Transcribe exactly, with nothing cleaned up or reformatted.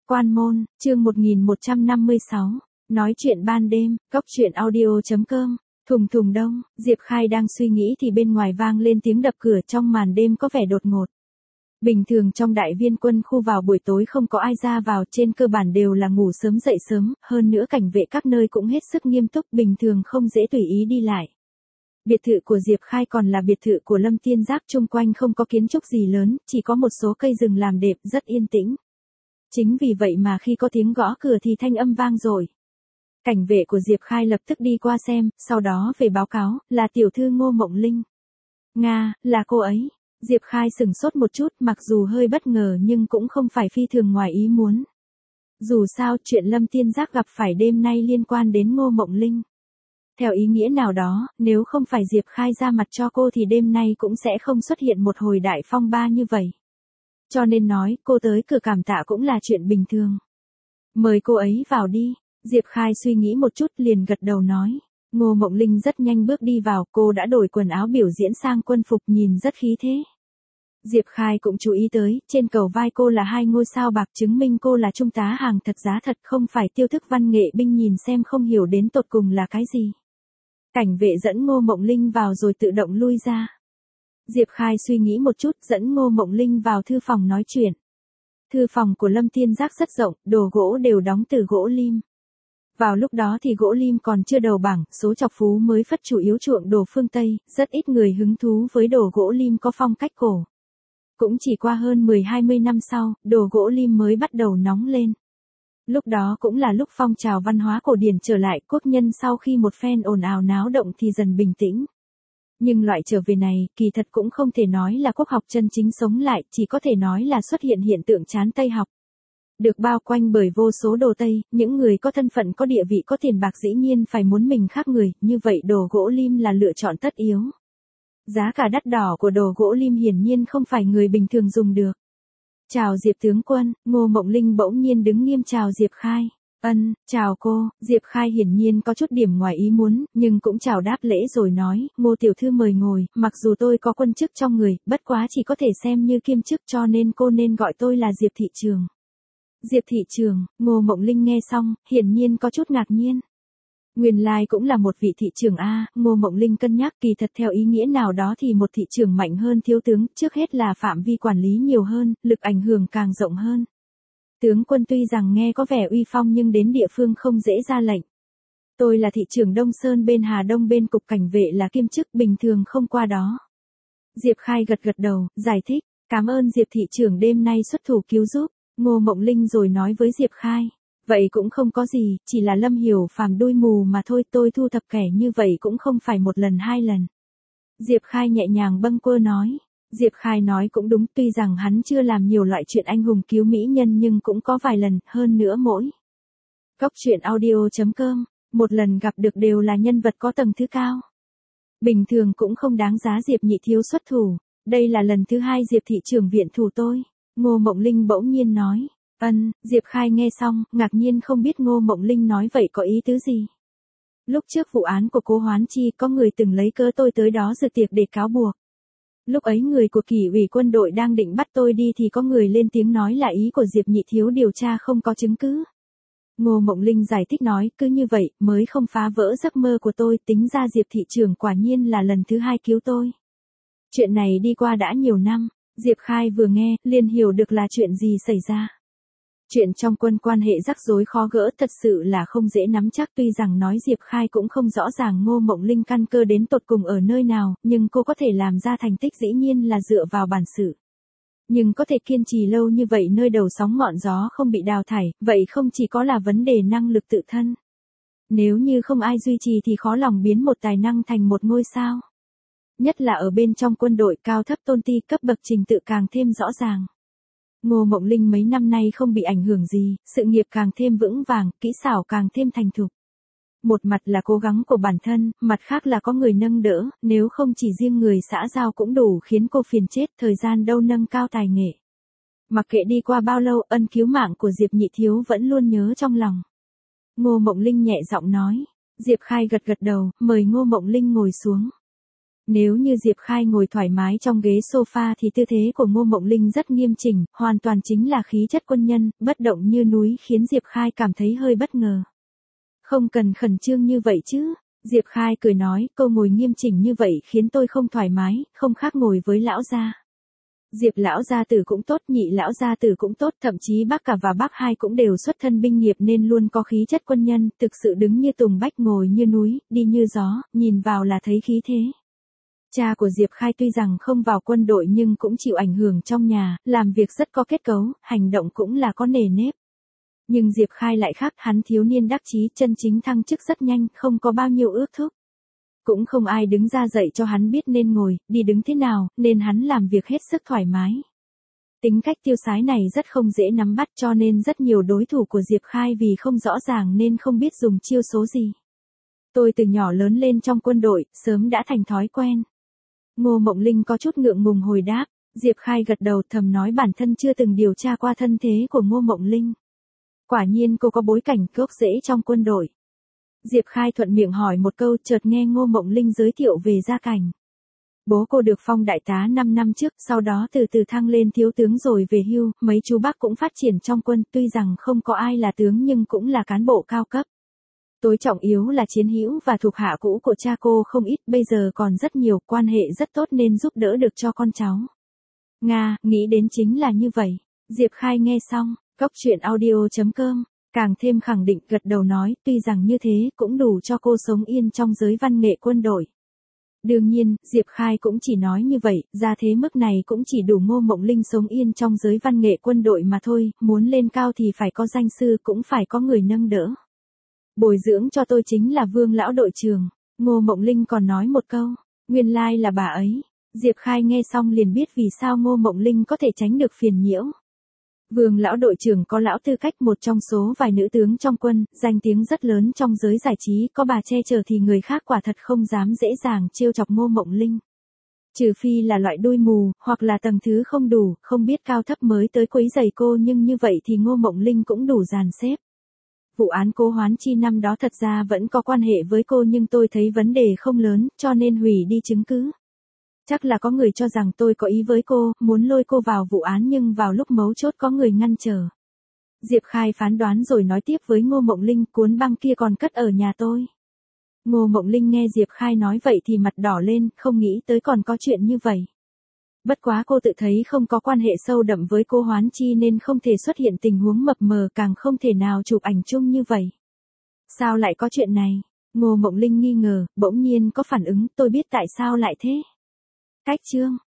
Quan môn, chương một nghìn một trăm năm mươi sáu, nói chuyện ban đêm, cốc truyện audio chấm com, thùng thùng đông, Diệp Khai đang suy nghĩ thì bên ngoài vang lên tiếng đập cửa trong màn đêm có vẻ đột ngột. Bình thường trong đại viên quân khu vào buổi tối không có ai ra vào, trên cơ bản đều là ngủ sớm dậy sớm, hơn nữa cảnh vệ các nơi cũng hết sức nghiêm túc, bình thường không dễ tùy ý đi lại. Biệt thự của Diệp Khai còn là biệt thự của Lâm Tiên Giác, chung quanh không có kiến trúc gì lớn, chỉ có một số cây rừng làm đẹp, rất yên tĩnh. Chính vì vậy mà khi có tiếng gõ cửa thì thanh âm vang rồi. Cảnh vệ của Diệp Khai lập tức đi qua xem, sau đó về báo cáo, là tiểu thư Ngô Mộng Linh. Nga, là cô ấy. Diệp Khai sừng sốt một chút, mặc dù hơi bất ngờ nhưng cũng không phải phi thường ngoài ý muốn. Dù sao, chuyện Lâm Tiên Giác gặp phải đêm nay liên quan đến Ngô Mộng Linh. Theo ý nghĩa nào đó, nếu không phải Diệp Khai ra mặt cho cô thì đêm nay cũng sẽ không xuất hiện một hồi đại phong ba như vậy. Cho nên nói, cô tới cửa cảm tạ cũng là chuyện bình thường. Mời cô ấy vào đi. Diệp Khai suy nghĩ một chút liền gật đầu nói. Ngô Mộng Linh rất nhanh bước đi vào, cô đã đổi quần áo biểu diễn sang quân phục nhìn rất khí thế. Diệp Khai cũng chú ý tới, trên cầu vai cô là hai ngôi sao bạc chứng minh cô là trung tá hàng thật giá thật, không phải tiêu thức văn nghệ binh, nhìn xem không hiểu đến tột cùng là cái gì. Cảnh vệ dẫn Ngô Mộng Linh vào rồi tự động lui ra. Diệp Khai suy nghĩ một chút, dẫn Ngô Mộng Linh vào thư phòng nói chuyện. Thư phòng của Lâm Tiên Giác rất rộng, đồ gỗ đều đóng từ gỗ lim. Vào lúc đó thì gỗ lim còn chưa đầu bảng, số chọc phú mới phất chủ yếu chuộng đồ phương Tây, rất ít người hứng thú với đồ gỗ lim có phong cách cổ. Cũng chỉ qua hơn mười hai mươi năm sau, đồ gỗ lim mới bắt đầu nóng lên. Lúc đó cũng là lúc phong trào văn hóa cổ điển trở lại, quốc nhân sau khi một phen ồn ào náo động thì dần bình tĩnh. Nhưng loại trở về này, kỳ thật cũng không thể nói là quốc học chân chính sống lại, chỉ có thể nói là xuất hiện hiện tượng chán Tây học. Được bao quanh bởi vô số đồ Tây, những người có thân phận có địa vị có tiền bạc dĩ nhiên phải muốn mình khác người, như vậy đồ gỗ lim là lựa chọn tất yếu. Giá cả đắt đỏ của đồ gỗ lim hiển nhiên không phải người bình thường dùng được. Chào Diệp tướng quân, Ngô Mộng Linh bỗng nhiên đứng nghiêm chào Diệp Khai. Ân, chào cô, Diệp Khai hiển nhiên có chút điểm ngoài ý muốn, nhưng cũng chào đáp lễ rồi nói, Ngô tiểu thư mời ngồi, mặc dù tôi có quân chức trong người, bất quá chỉ có thể xem như kiêm chức cho nên cô nên gọi tôi là Diệp thị trường. Diệp thị trường, Ngô Mộng Linh nghe xong, hiển nhiên có chút ngạc nhiên. Nguyên lai cũng là một vị thị trưởng a, Ngô Mộng Linh cân nhắc, kỳ thật theo ý nghĩa nào đó thì một thị trưởng mạnh hơn thiếu tướng, trước hết là phạm vi quản lý nhiều hơn, lực ảnh hưởng càng rộng hơn. Tướng quân tuy rằng nghe có vẻ uy phong nhưng đến địa phương không dễ ra lệnh. Tôi là thị trưởng Đông Sơn bên Hà Đông bên cục cảnh vệ là kiêm chức, bình thường không qua đó. Diệp Khai gật gật đầu, giải thích, cảm ơn Diệp thị trưởng đêm nay xuất thủ cứu giúp. Ngô Mộng Linh rồi nói với Diệp Khai, vậy cũng không có gì, chỉ là Lâm Hiểu Phàm đuôi mù mà thôi, tôi thu thập kẻ như vậy cũng không phải một lần hai lần. Diệp Khai nhẹ nhàng bâng quơ nói, Diệp Khai nói cũng đúng, tuy rằng hắn chưa làm nhiều loại chuyện anh hùng cứu mỹ nhân nhưng cũng có vài lần, hơn nữa mỗi. Cốc truyện audio chấm com, một lần gặp được đều là nhân vật có tầng thứ cao. Bình thường cũng không đáng giá Diệp nhị thiếu xuất thủ, đây là lần thứ hai Diệp thị trưởng viện thủ tôi. Ngô Mộng Linh bỗng nhiên nói, ân, Diệp Khai nghe xong, ngạc nhiên không biết Ngô Mộng Linh nói vậy có ý tứ gì. Lúc trước vụ án của Cố Hoán Chi có người từng lấy cớ tôi tới đó dự tiệc để cáo buộc. Lúc ấy người của kỷ ủy quân đội đang định bắt tôi đi thì có người lên tiếng nói là ý của Diệp nhị thiếu điều tra không có chứng cứ. Ngô Mộng Linh giải thích nói, cứ như vậy mới không phá vỡ giấc mơ của tôi, tính ra Diệp thị trưởng quả nhiên là lần thứ hai cứu tôi. Chuyện này đi qua đã nhiều năm. Diệp Khai vừa nghe, liền hiểu được là chuyện gì xảy ra. Chuyện trong quân quan hệ rắc rối khó gỡ, thật sự là không dễ nắm chắc, tuy rằng nói Diệp Khai cũng không rõ ràng Ngô Mộng Linh căn cơ đến tột cùng ở nơi nào, nhưng cô có thể làm ra thành tích dĩ nhiên là dựa vào bản sự. Nhưng có thể kiên trì lâu như vậy nơi đầu sóng ngọn gió không bị đào thải, vậy không chỉ có là vấn đề năng lực tự thân. Nếu như không ai duy trì thì khó lòng biến một tài năng thành một ngôi sao. Nhất là ở bên trong quân đội, cao thấp tôn ti, cấp bậc trình tự càng thêm rõ ràng. Ngô Mộng Linh mấy năm nay không bị ảnh hưởng gì, sự nghiệp càng thêm vững vàng, kỹ xảo càng thêm thành thục. Một mặt là cố gắng của bản thân, mặt khác là có người nâng đỡ, nếu không chỉ riêng người xã giao cũng đủ khiến cô phiền chết, thời gian đâu nâng cao tài nghệ. Mặc kệ đi qua bao lâu, ân cứu mạng của Diệp nhị thiếu vẫn luôn nhớ trong lòng. Ngô Mộng Linh nhẹ giọng nói. Diệp Khai gật gật đầu, mời Ngô Mộng Linh ngồi xuống. Nếu như Diệp Khai ngồi thoải mái trong ghế sofa thì tư thế của Ngô Mộng Linh rất nghiêm chỉnh, hoàn toàn chính là khí chất quân nhân, bất động như núi khiến Diệp Khai cảm thấy hơi bất ngờ. Không cần khẩn trương như vậy chứ. Diệp Khai cười nói, cô ngồi nghiêm chỉnh như vậy khiến tôi không thoải mái, không khác ngồi với lão gia. Diệp lão gia tử cũng tốt, nhị lão gia tử cũng tốt, thậm chí bác cả và bác hai cũng đều xuất thân binh nghiệp nên luôn có khí chất quân nhân, thực sự đứng như tùng bách ngồi như núi, đi như gió, nhìn vào là thấy khí thế. Cha của Diệp Khai tuy rằng không vào quân đội nhưng cũng chịu ảnh hưởng trong nhà, làm việc rất có kết cấu, hành động cũng là có nề nếp. Nhưng Diệp Khai lại khác, hắn thiếu niên đắc chí, chân chính thăng chức rất nhanh, không có bao nhiêu ước thúc. Cũng không ai đứng ra dạy cho hắn biết nên ngồi, đi đứng thế nào, nên hắn làm việc hết sức thoải mái. Tính cách tiêu sái này rất không dễ nắm bắt cho nên rất nhiều đối thủ của Diệp Khai vì không rõ ràng nên không biết dùng chiêu số gì. Tôi từ nhỏ lớn lên trong quân đội, sớm đã thành thói quen. Ngô Mộng Linh có chút ngượng ngùng hồi đáp, Diệp Khai gật đầu thầm nói bản thân chưa từng điều tra qua thân thế của Ngô Mộng Linh. Quả nhiên cô có bối cảnh gốc rễ trong quân đội. Diệp Khai thuận miệng hỏi một câu, chợt nghe Ngô Mộng Linh giới thiệu về gia cảnh. Bố cô được phong đại tá năm năm trước, sau đó từ từ thăng lên thiếu tướng rồi về hưu, mấy chú bác cũng phát triển trong quân, tuy rằng không có ai là tướng nhưng cũng là cán bộ cao cấp. Tối trọng yếu là chiến hữu và thuộc hạ cũ của cha cô không ít, bây giờ còn rất nhiều, quan hệ rất tốt nên giúp đỡ được cho con cháu. Nga, nghĩ đến chính là như vậy. Diệp Khai nghe xong, cốc truyện audio chấm com, càng thêm khẳng định, gật đầu nói, tuy rằng như thế cũng đủ cho cô sống yên trong giới văn nghệ quân đội. Đương nhiên, Diệp Khai cũng chỉ nói như vậy, ra thế mức này cũng chỉ đủ Ngô Mộng Linh sống yên trong giới văn nghệ quân đội mà thôi, muốn lên cao thì phải có danh sư, cũng phải có người nâng đỡ. Bồi dưỡng cho tôi chính là Vương lão đội trưởng. Ngô Mộng Linh còn nói một câu, nguyên lai là bà ấy. Diệp Khai nghe xong liền biết vì sao Ngô Mộng Linh có thể tránh được phiền nhiễu. Vương lão đội trưởng có lão tư cách, một trong số vài nữ tướng trong quân, danh tiếng rất lớn trong giới giải trí, có bà che chở thì người khác quả thật không dám dễ dàng trêu chọc Ngô Mộng Linh. Trừ phi là loại đuôi mù, hoặc là tầng thứ không đủ, không biết cao thấp mới tới quấy rầy cô, nhưng như vậy thì Ngô Mộng Linh cũng đủ dàn xếp. Vụ án Cố Hoán Chi năm đó thật ra vẫn có quan hệ với cô nhưng tôi thấy vấn đề không lớn, cho nên hủy đi chứng cứ. Chắc là có người cho rằng tôi có ý với cô, muốn lôi cô vào vụ án nhưng vào lúc mấu chốt có người ngăn trở. Diệp Khai phán đoán rồi nói tiếp với Ngô Mộng Linh, cuốn băng kia còn cất ở nhà tôi. Ngô Mộng Linh nghe Diệp Khai nói vậy thì mặt đỏ lên, không nghĩ tới còn có chuyện như vậy. Bất quá cô tự thấy không có quan hệ sâu đậm với Cố Hoán Chi nên không thể xuất hiện tình huống mập mờ, càng không thể nào chụp ảnh chung như vậy. Sao lại có chuyện này? Ngô Mộng Linh nghi ngờ, bỗng nhiên có phản ứng, tôi biết tại sao lại thế. Cách chương